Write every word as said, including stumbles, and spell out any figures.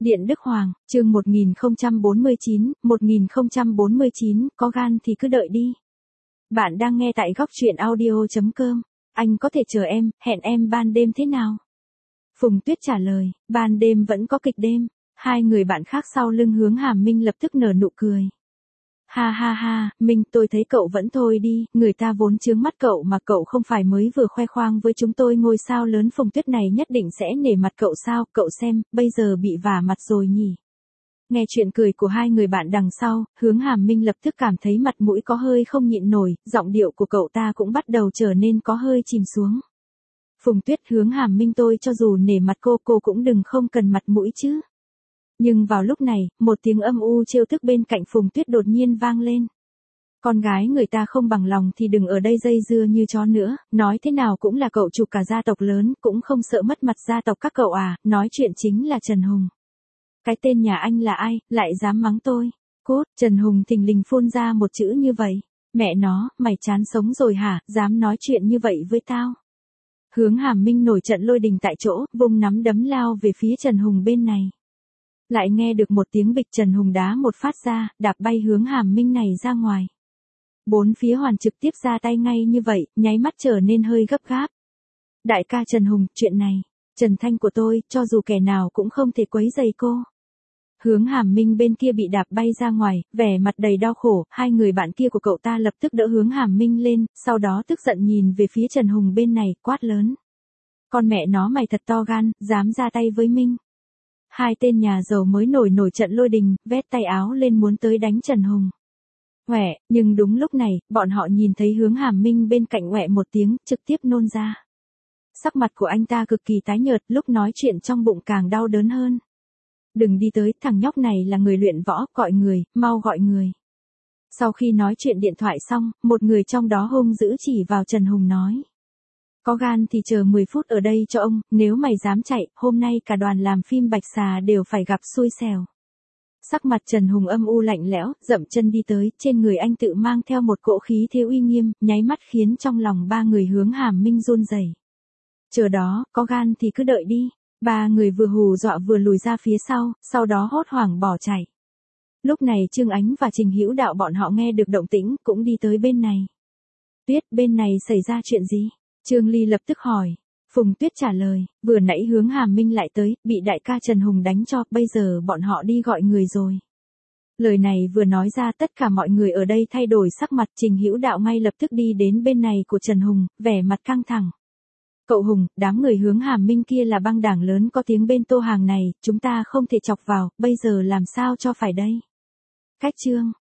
Điện Đức Hoàng, chương một nghìn không trăm bốn mươi chín, một nghìn không trăm bốn mươi chín, có gan thì cứ đợi đi. Bạn đang nghe tại góc truyện audio chấm com. Anh có thể chờ em, hẹn em ban đêm thế nào? Phùng Tuyết trả lời, ban đêm vẫn có kịch đêm. Hai người bạn khác sau lưng Hướng Hàm Minh lập tức nở nụ cười. Ha ha ha, Minh, tôi thấy cậu vẫn thôi đi, người ta vốn chướng mắt cậu mà cậu không phải mới vừa khoe khoang với chúng tôi ngôi sao lớn Phùng Tuyết này nhất định sẽ nể mặt cậu sao, cậu xem, bây giờ bị vả mặt rồi nhỉ. Nghe chuyện cười của hai người bạn đằng sau, Hướng Hàm Minh lập tức cảm thấy mặt mũi có hơi không nhịn nổi, giọng điệu của cậu ta cũng bắt đầu trở nên có hơi chìm xuống. Phùng Tuyết, Hướng Hàm Minh tôi cho dù nể mặt cô, cô cũng đừng không cần mặt mũi chứ. Nhưng vào lúc này, một tiếng âm u trêu tức bên cạnh Phùng Tuyết đột nhiên vang lên. Con gái người ta không bằng lòng thì đừng ở đây dây dưa như chó nữa, nói thế nào cũng là cậu chủ cả gia tộc lớn, cũng không sợ mất mặt gia tộc các cậu à, nói chuyện chính là Trần Hùng. Cái tên nhà anh là ai, lại dám mắng tôi? Cốt, Trần Hùng thình lình phun ra một chữ như vậy. Mẹ nó, mày chán sống rồi hả, dám nói chuyện như vậy với tao? Hướng Hàm Minh nổi trận lôi đình tại chỗ, vung nắm đấm lao về phía Trần Hùng bên này. Lại nghe được một tiếng bịch, Trần Hùng đá một phát ra, đạp bay Hướng Hàm Minh này ra ngoài. Bốn phía hoàn trực tiếp ra tay ngay như vậy, nháy mắt trở nên hơi gấp gáp. Đại ca Trần Hùng, chuyện này, Trần Thanh của tôi, cho dù kẻ nào cũng không thể quấy rầy cô. Hướng Hàm Minh bên kia bị đạp bay ra ngoài, vẻ mặt đầy đau khổ, hai người bạn kia của cậu ta lập tức đỡ Hướng Hàm Minh lên, sau đó tức giận nhìn về phía Trần Hùng bên này, quát lớn. Con mẹ nó mày thật to gan, dám ra tay với Minh. Hai tên nhà giàu mới nổi nổi trận lôi đình, vét tay áo lên muốn tới đánh Trần Hùng. Quẹ, nhưng đúng lúc này, bọn họ nhìn thấy Hướng Hàm Minh bên cạnh quẹ một tiếng, trực tiếp nôn ra. Sắc mặt của anh ta cực kỳ tái nhợt, lúc nói chuyện trong bụng càng đau đớn hơn. Đừng đi tới, thằng nhóc này là người luyện võ, gọi người, mau gọi người. Sau khi nói chuyện điện thoại xong, một người trong đó hung dữ chỉ vào Trần Hùng nói. Có gan thì chờ mười phút ở đây cho ông, nếu mày dám chạy, hôm nay cả đoàn làm phim Bạch Xà đều phải gặp xui xẻo. Sắc mặt Trần Hùng âm u lạnh lẽo, dậm chân đi tới, trên người anh tự mang theo một cỗ khí thế uy nghiêm, nháy mắt khiến trong lòng ba người Hướng Hàm Minh run rẩy. Chờ đó, có gan thì cứ đợi đi. Ba người vừa hù dọa vừa lùi ra phía sau, sau đó hốt hoảng bỏ chạy. Lúc này Trương Ánh và Trình Hữu Đạo bọn họ nghe được động tĩnh, cũng đi tới bên này. Tuyết, bên này xảy ra chuyện gì? Trương Ly lập tức hỏi. Phùng Tuyết trả lời, vừa nãy Hướng Hàm Minh lại tới, bị đại ca Trần Hùng đánh cho, bây giờ bọn họ đi gọi người rồi. Lời này vừa nói ra, tất cả mọi người ở đây thay đổi sắc mặt. Trình Hữu Đạo ngay lập tức đi đến bên này của Trần Hùng, vẻ mặt căng thẳng. Cậu Hùng, đám người Hướng Hàm Minh kia là băng đảng lớn có tiếng bên Tô Hàng này, chúng ta không thể chọc vào, bây giờ làm sao cho phải đây? Cách chương,